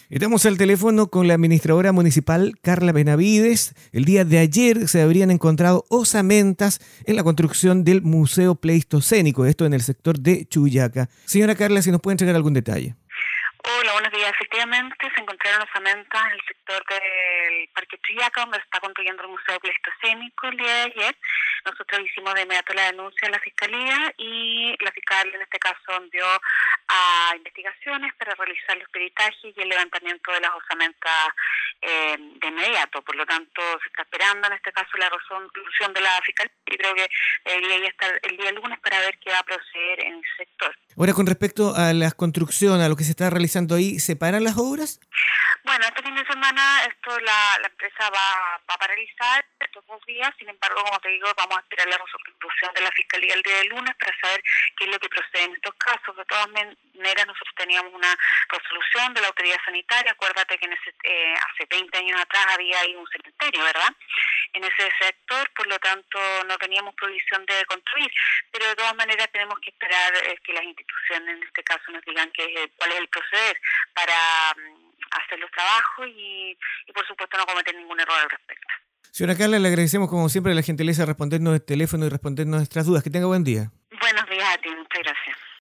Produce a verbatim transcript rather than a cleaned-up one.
Estamos al teléfono con la administradora municipal Carla Benavides. El día de ayer se habrían encontrado osamentas en la construcción del Museo Pleistocénico, esto en el sector de Chuyaca. Señora Carla, si nos puede entregar algún detalle. Hola, buenos días. Efectivamente, se encontraron osamentas en el sector del Parque Chuyaca, donde se está construyendo el Museo Pleistocénico el día de ayer. Nosotros hicimos de inmediato la denuncia a la Fiscalía y la fiscal en este caso envió a investigaciones para realizar los peritajes y el levantamiento de las osamentas eh, de inmediato. Por lo tanto, se está esperando en este caso la resolución de la Fiscalía y creo que debería ya estar el día lunes para ver qué va a proceder en el sector. Ahora, con respecto a la construcción, a lo que se está realizando ahí, ¿se paran las obras? Bueno, este fin de semana esto la, la empresa va, va a paralizar estos dos días, sin embargo, como te digo, vamos a esperar la resolución de la Fiscalía el día de lunes para saber qué es lo que procede en estos casos. De todas maneras, nosotros teníamos una resolución de la autoridad sanitaria. Acuérdate que en ese, eh, hace veinte años atrás había ahí un cementerio, ¿verdad?, en ese sector, por lo tanto no teníamos prohibición de construir, pero de todas maneras tenemos que esperar eh, que las instituciones en este caso nos digan qué es, cuál es el proceder para um, hacer los trabajos y, y por supuesto no cometer ningún error al respecto. Señora Carla, le agradecemos como siempre la gentileza de respondernos el teléfono y respondernos nuestras dudas. Que tenga buen día.